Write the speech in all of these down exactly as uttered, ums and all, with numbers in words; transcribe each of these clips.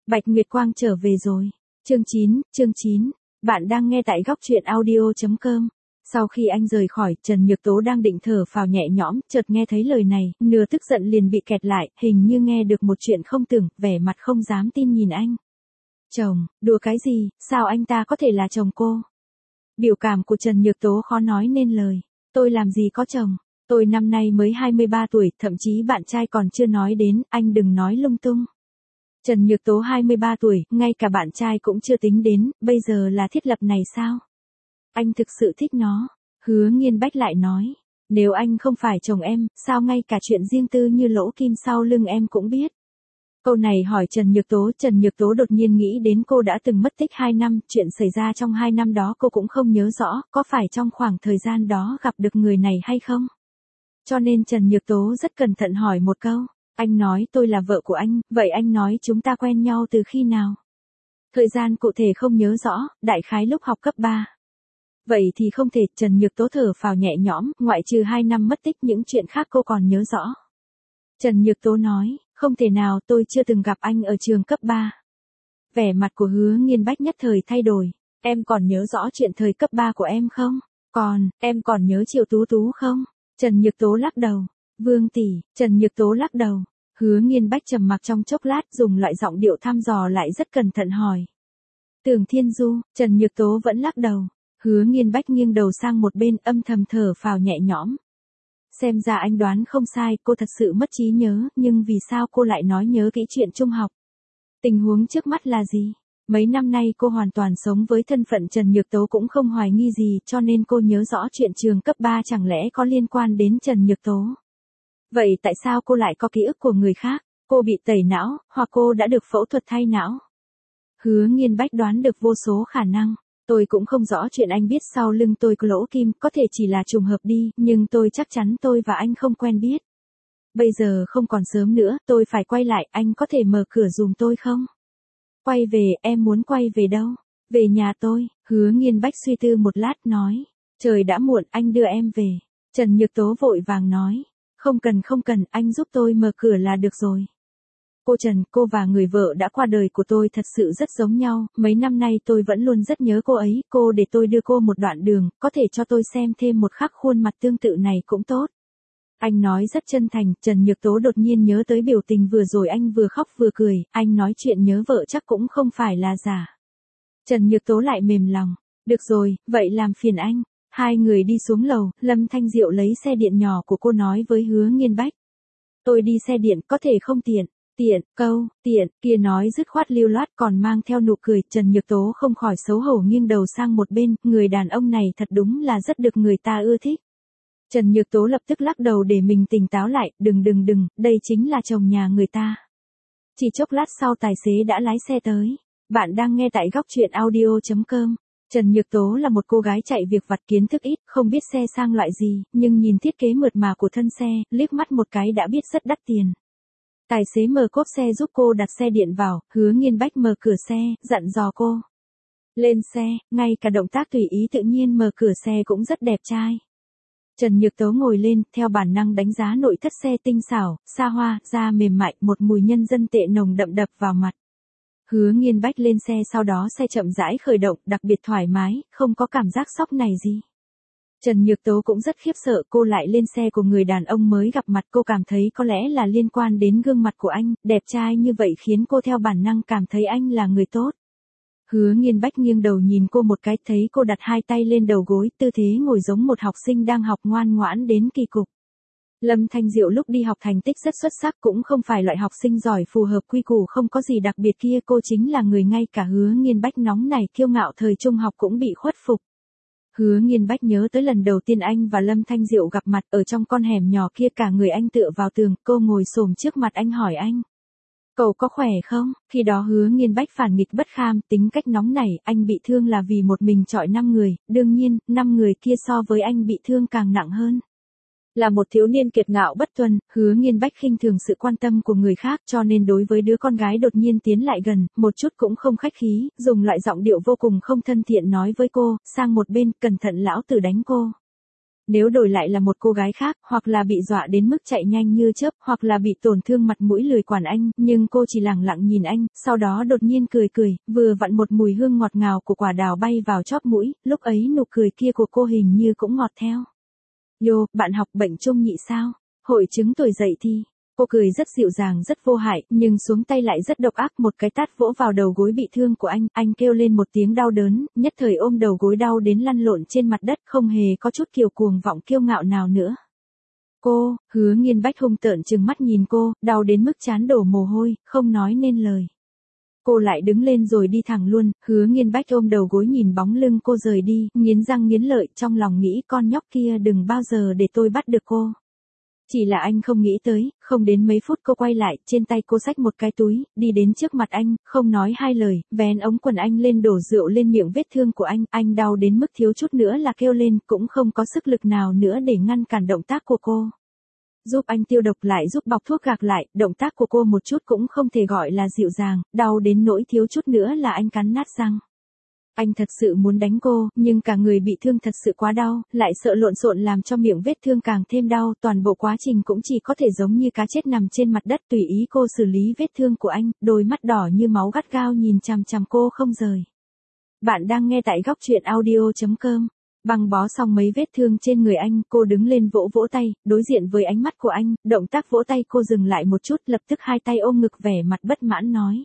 Bạch Nguyệt Quang trở về rồi. Chương chín, chương chín. Bạn đang nghe tại góc truyện audio.com. Sau khi anh rời khỏi, Trần Nhược Tố đang định thở phào nhẹ nhõm, chợt nghe thấy lời này, nửa tức giận liền bị kẹt lại, hình như nghe được một chuyện không tưởng, vẻ mặt không dám tin nhìn anh. Chồng, đùa cái gì, sao anh ta có thể là chồng cô? Biểu cảm của Trần Nhược Tố khó nói nên lời. Tôi làm gì có chồng, tôi năm nay mới hai mươi ba tuổi, thậm chí bạn trai còn chưa nói đến, anh đừng nói lung tung. Trần Nhược Tố hai mươi ba tuổi, ngay cả bạn trai cũng chưa tính đến, bây giờ là thiết lập này sao? Anh thực sự thích nó. Hứa Nghiên Bách lại nói, nếu anh không phải chồng em, sao ngay cả chuyện riêng tư như lỗ kim sau lưng em cũng biết? Câu này hỏi Trần Nhược Tố, Trần Nhược Tố đột nhiên nghĩ đến cô đã từng mất tích hai năm, chuyện xảy ra trong hai năm đó cô cũng không nhớ rõ, có phải trong khoảng thời gian đó gặp được người này hay không? Cho nên Trần Nhược Tố rất cẩn thận hỏi một câu, anh nói tôi là vợ của anh, vậy anh nói chúng ta quen nhau từ khi nào? Thời gian cụ thể không nhớ rõ, đại khái lúc học cấp ba. Vậy thì không thể, Trần Nhược Tố thở phào nhẹ nhõm, ngoại trừ hai năm mất tích những chuyện khác cô còn nhớ rõ. Trần Nhược Tố nói, không thể nào, tôi chưa từng gặp anh ở trường cấp ba. Vẻ mặt của Hứa Nghiên Bách nhất thời thay đổi, em còn nhớ rõ chuyện thời cấp ba của em không? Còn, em còn nhớ Triệu Tú Tú không? Trần Nhược Tố lắc đầu. Vương tỷ, Trần Nhược Tố lắc đầu. Hứa Nghiên Bách trầm mặc trong chốc lát, dùng loại giọng điệu thăm dò lại rất cẩn thận hỏi. Tưởng Thiên Du, Trần Nhược Tố vẫn lắc đầu. Hứa Nghiên Bách nghiêng đầu sang một bên, âm thầm thở phào nhẹ nhõm. Xem ra anh đoán không sai, cô thật sự mất trí nhớ, nhưng vì sao cô lại nói nhớ kỹ chuyện trung học? Tình huống trước mắt là gì? Mấy năm nay cô hoàn toàn sống với thân phận Trần Nhược Tố cũng không hoài nghi gì, cho nên cô nhớ rõ chuyện trường cấp ba chẳng lẽ có liên quan đến Trần Nhược Tố. Vậy tại sao cô lại có ký ức của người khác? Cô bị tẩy não, hoặc cô đã được phẫu thuật thay não? Hứa Nghiên Bách đoán được vô số khả năng. Tôi cũng không rõ chuyện anh biết sau lưng tôi có lỗ kim, có thể chỉ là trùng hợp đi, nhưng tôi chắc chắn tôi và anh không quen biết. Bây giờ không còn sớm nữa, tôi phải quay lại, anh có thể mở cửa giùm tôi không? Quay về, em muốn quay về đâu? Về nhà tôi. Hứa Nghiên Bách suy tư một lát nói, trời đã muộn, anh đưa em về. Trần Nhược Tố vội vàng nói, không cần không cần, anh giúp tôi mở cửa là được rồi. Cô Trần, cô và người vợ đã qua đời của tôi thật sự rất giống nhau, mấy năm nay tôi vẫn luôn rất nhớ cô ấy, cô để tôi đưa cô một đoạn đường, có thể cho tôi xem thêm một khắc khuôn mặt tương tự này cũng tốt. Anh nói rất chân thành, Trần Nhược Tố đột nhiên nhớ tới biểu tình vừa rồi anh vừa khóc vừa cười, anh nói chuyện nhớ vợ chắc cũng không phải là giả. Trần Nhược Tố lại mềm lòng, được rồi, vậy làm phiền anh. Hai người đi xuống lầu, Lâm Thanh Diệu lấy xe điện nhỏ của cô nói với Hứa Nghiên Bách. Tôi đi xe điện, có thể không tiện. Tiện, câu, tiện, kia nói dứt khoát lưu loát còn mang theo nụ cười, Trần Nhược Tố không khỏi xấu hổ nghiêng đầu sang một bên, người đàn ông này thật đúng là rất được người ta ưa thích. Trần Nhược Tố lập tức lắc đầu để mình tỉnh táo lại, đừng đừng đừng, đây chính là chồng nhà người ta. Chỉ chốc lát sau tài xế đã lái xe tới. Bạn đang nghe tại góc truyện audio.com. Trần Nhược Tố là một cô gái chạy việc vặt kiến thức ít, không biết xe sang loại gì, nhưng nhìn thiết kế mượt mà của thân xe, liếc mắt một cái đã biết rất đắt tiền. Tài xế mở cốp xe giúp cô đặt xe điện vào, Hứa Nghiên Bách mở cửa xe, dặn dò cô. Lên xe, ngay cả động tác tùy ý tự nhiên mở cửa xe cũng rất đẹp trai. Trần Nhược Tố ngồi lên, theo bản năng đánh giá nội thất xe tinh xảo, xa hoa, da mềm mại, một mùi nhân dân tệ nồng đậm đập vào mặt. Hứa Nghiên Bách lên xe sau đó xe chậm rãi khởi động, đặc biệt thoải mái, không có cảm giác sốc này gì. Trần Nhược Tố cũng rất khiếp sợ, cô lại lên xe của người đàn ông mới gặp mặt, cô cảm thấy có lẽ là liên quan đến gương mặt của anh, đẹp trai như vậy khiến cô theo bản năng cảm thấy anh là người tốt. Hứa Nghiên Bách nghiêng đầu nhìn cô một cái, thấy cô đặt hai tay lên đầu gối, tư thế ngồi giống một học sinh đang học ngoan ngoãn đến kỳ cục. Lâm Thanh Diệu lúc đi học thành tích rất xuất sắc, cũng không phải loại học sinh giỏi phù hợp quy củ không có gì đặc biệt kia, cô chính là người ngay cả Hứa Nghiên Bách nóng này kiêu ngạo thời trung học cũng bị khuất phục. Hứa Nghiên Bách nhớ tới lần đầu tiên anh và Lâm Thanh Diệu gặp mặt ở trong con hẻm nhỏ kia, cả người anh tựa vào tường, cô ngồi xổm trước mặt anh hỏi anh. Cậu có khỏe không? Khi đó Hứa Nghiên Bách phản nghịch bất kham, tính cách nóng nảy, anh bị thương là vì một mình chọi năm người, đương nhiên, năm người kia so với anh bị thương càng nặng hơn. Là một thiếu niên kiệt ngạo bất tuân, Hứa Nghiên Bách khinh thường sự quan tâm của người khác, cho nên đối với đứa con gái đột nhiên tiến lại gần, một chút cũng không khách khí, dùng loại giọng điệu vô cùng không thân thiện nói với cô, sang một bên, cẩn thận lão tử đánh cô. Nếu đổi lại là một cô gái khác, hoặc là bị dọa đến mức chạy nhanh như chớp, hoặc là bị tổn thương mặt mũi lười quản anh, nhưng cô chỉ lẳng lặng nhìn anh, sau đó đột nhiên cười cười, vừa vặn một mùi hương ngọt ngào của quả đào bay vào chóp mũi, lúc ấy nụ cười kia của cô hình như cũng ngọt theo. Yo, bạn học bệnh trung nhị sao? Hội chứng tuổi dậy thì. Cô cười rất dịu dàng rất vô hại, nhưng xuống tay lại rất độc ác, một cái tát vỗ vào đầu gối bị thương của anh, anh kêu lên một tiếng đau đớn, nhất thời ôm đầu gối đau đến lăn lộn trên mặt đất, không hề có chút kiều cuồng vọng kiêu ngạo nào nữa. Cô, Hứa Nghiên Bách hung tợn trừng mắt nhìn cô, đau đến mức trán đổ mồ hôi, không nói nên lời. Cô lại đứng lên rồi đi thẳng luôn, Hứa Nghiên Bách ôm đầu gối nhìn bóng lưng cô rời đi, nghiến răng nghiến lợi, trong lòng nghĩ con nhóc kia đừng bao giờ để tôi bắt được cô. Chỉ là anh không nghĩ tới, không đến mấy phút cô quay lại, trên tay cô xách một cái túi, đi đến trước mặt anh, không nói hai lời, vén ống quần anh lên đổ rượu lên miệng vết thương của anh, anh đau đến mức thiếu chút nữa là kêu lên, cũng không có sức lực nào nữa để ngăn cản động tác của cô. Giúp anh tiêu độc lại giúp bọc thuốc gạc lại, động tác của cô một chút cũng không thể gọi là dịu dàng, đau đến nỗi thiếu chút nữa là anh cắn nát răng. Anh thật sự muốn đánh cô, nhưng cả người bị thương thật sự quá đau, lại sợ lộn xộn làm cho miệng vết thương càng thêm đau, toàn bộ quá trình cũng chỉ có thể giống như cá chết nằm trên mặt đất tùy ý cô xử lý vết thương của anh, đôi mắt đỏ như máu gắt gao nhìn chằm chằm cô không rời. Bạn đang nghe tại góc truyện audio chấm com. Băng bó xong mấy vết thương trên người anh, cô đứng lên vỗ vỗ tay, đối diện với ánh mắt của anh, động tác vỗ tay cô dừng lại một chút, lập tức hai tay ôm ngực vẻ mặt bất mãn nói.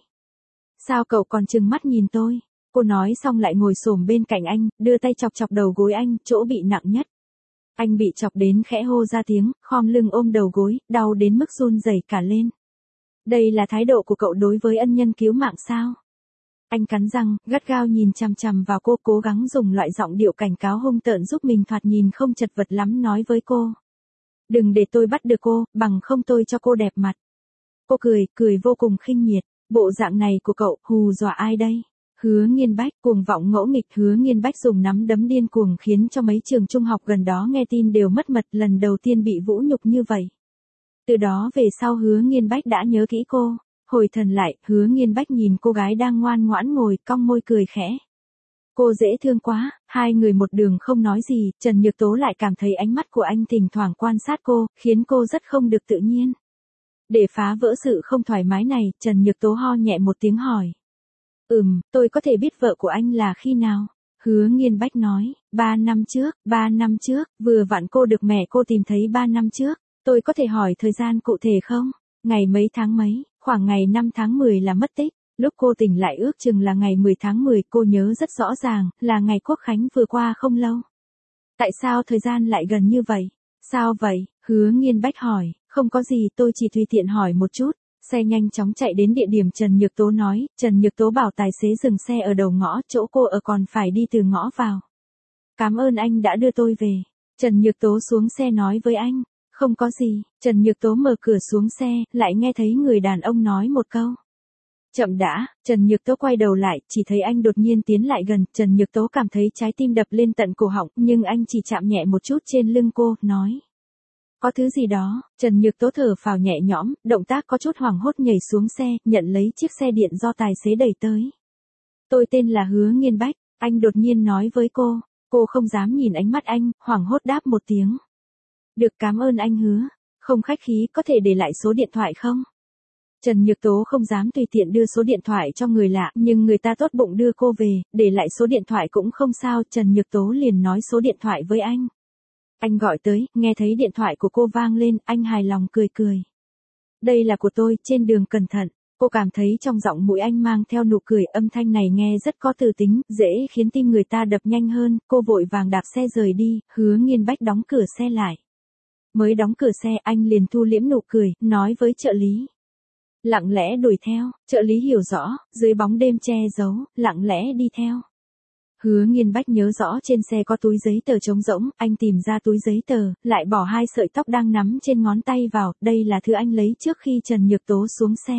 Sao cậu còn trừng mắt nhìn tôi? Cô nói xong lại ngồi xổm bên cạnh anh, đưa tay chọc chọc đầu gối anh, chỗ bị nặng nhất. Anh bị chọc đến khẽ hô ra tiếng, khom lưng ôm đầu gối, đau đến mức run rẩy cả lên. Đây là thái độ của cậu đối với ân nhân cứu mạng sao? Anh cắn răng, gắt gao nhìn chằm chằm vào cô, cố gắng dùng loại giọng điệu cảnh cáo hung tợn giúp mình thoạt nhìn không chật vật lắm nói với cô. Đừng để tôi bắt được cô, bằng không tôi cho cô đẹp mặt. Cô cười, cười vô cùng khinh miệt, bộ dạng này của cậu, hù dọa ai đây? Hứa Nghiên Bách, cuồng vọng ngỗ nghịch. Hứa Nghiên Bách dùng nắm đấm điên cuồng khiến cho mấy trường trung học gần đó nghe tin đều mất mật, lần đầu tiên bị vũ nhục như vậy. Từ đó về sau Hứa Nghiên Bách đã nhớ kỹ cô, hồi thần lại, Hứa Nghiên Bách nhìn cô gái đang ngoan ngoãn ngồi, cong môi cười khẽ. Cô dễ thương quá, hai người một đường không nói gì, Trần Nhược Tố lại cảm thấy ánh mắt của anh thỉnh thoảng quan sát cô, khiến cô rất không được tự nhiên. Để phá vỡ sự không thoải mái này, Trần Nhược Tố ho nhẹ một tiếng hỏi. Ừm, tôi có thể biết vợ của anh là khi nào? Hứa Nghiên Bách nói, ba năm trước, ba năm trước, vừa vặn cô được mẹ cô tìm thấy ba năm trước, tôi có thể hỏi thời gian cụ thể không? Ngày mấy tháng mấy, khoảng ngày năm tháng mười là mất tích, lúc cô tỉnh lại ước chừng là ngày mười tháng mười, cô nhớ rất rõ ràng, là ngày Quốc Khánh vừa qua không lâu. Tại sao thời gian lại gần như vậy? Sao vậy? Hứa Nghiên Bách hỏi, không có gì, tôi chỉ tùy tiện hỏi một chút. Xe nhanh chóng chạy đến địa điểm Trần Nhược Tố nói, Trần Nhược Tố bảo tài xế dừng xe ở đầu ngõ, chỗ cô ở còn phải đi từ ngõ vào. Cảm ơn anh đã đưa tôi về. Trần Nhược Tố xuống xe nói với anh, không có gì. Trần Nhược Tố mở cửa xuống xe, lại nghe thấy người đàn ông nói một câu. Chậm đã. Trần Nhược Tố quay đầu lại, chỉ thấy anh đột nhiên tiến lại gần, Trần Nhược Tố cảm thấy trái tim đập lên tận cổ họng, nhưng anh chỉ chạm nhẹ một chút trên lưng cô, nói. Có thứ gì đó. Trần Nhược Tố thở phào nhẹ nhõm, động tác có chút hoảng hốt nhảy xuống xe, nhận lấy chiếc xe điện do tài xế đẩy tới. Tôi tên là Hứa Nghiên Bách, anh đột nhiên nói với cô. Cô không dám nhìn ánh mắt anh, hoảng hốt đáp một tiếng. Được, cảm ơn anh Hứa. Không khách khí, có thể để lại số điện thoại không? Trần Nhược Tố không dám tùy tiện đưa số điện thoại cho người lạ, nhưng người ta tốt bụng đưa cô về, để lại số điện thoại cũng không sao, Trần Nhược Tố liền nói số điện thoại với anh. Anh gọi tới, nghe thấy điện thoại của cô vang lên, anh hài lòng cười cười. Đây là của tôi, trên đường cẩn thận. Cô cảm thấy trong giọng mũi anh mang theo nụ cười, âm thanh này nghe rất có từ tính, dễ khiến tim người ta đập nhanh hơn, cô vội vàng đạp xe rời đi, Hứa Nghiên Bách đóng cửa xe lại. Mới đóng cửa xe, anh liền thu liễm nụ cười, nói với trợ lý. Lặng lẽ đuổi theo, trợ lý hiểu rõ, dưới bóng đêm che giấu, lặng lẽ đi theo. Hứa Nghiên Bách nhớ rõ trên xe có túi giấy tờ trống rỗng, anh tìm ra túi giấy tờ, lại bỏ hai sợi tóc đang nắm trên ngón tay vào, đây là thứ anh lấy trước khi Trần Nhược Tố xuống xe.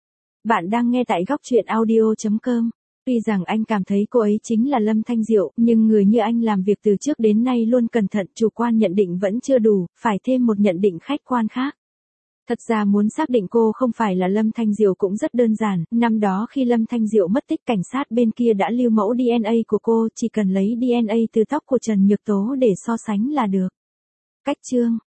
Bạn đang nghe tại góc truyện audio chấm com. Tuy rằng anh cảm thấy cô ấy chính là Lâm Thanh Diệu, nhưng người như anh làm việc từ trước đến nay luôn cẩn thận, chủ quan nhận định vẫn chưa đủ, phải thêm một nhận định khách quan khác. Thật ra muốn xác định cô không phải là Lâm Thanh Diệu cũng rất đơn giản, năm đó khi Lâm Thanh Diệu mất tích cảnh sát bên kia đã lưu mẫu đê en a của cô, chỉ cần lấy đê en a từ tóc của Trần Nhược Tố để so sánh là được. Cách chương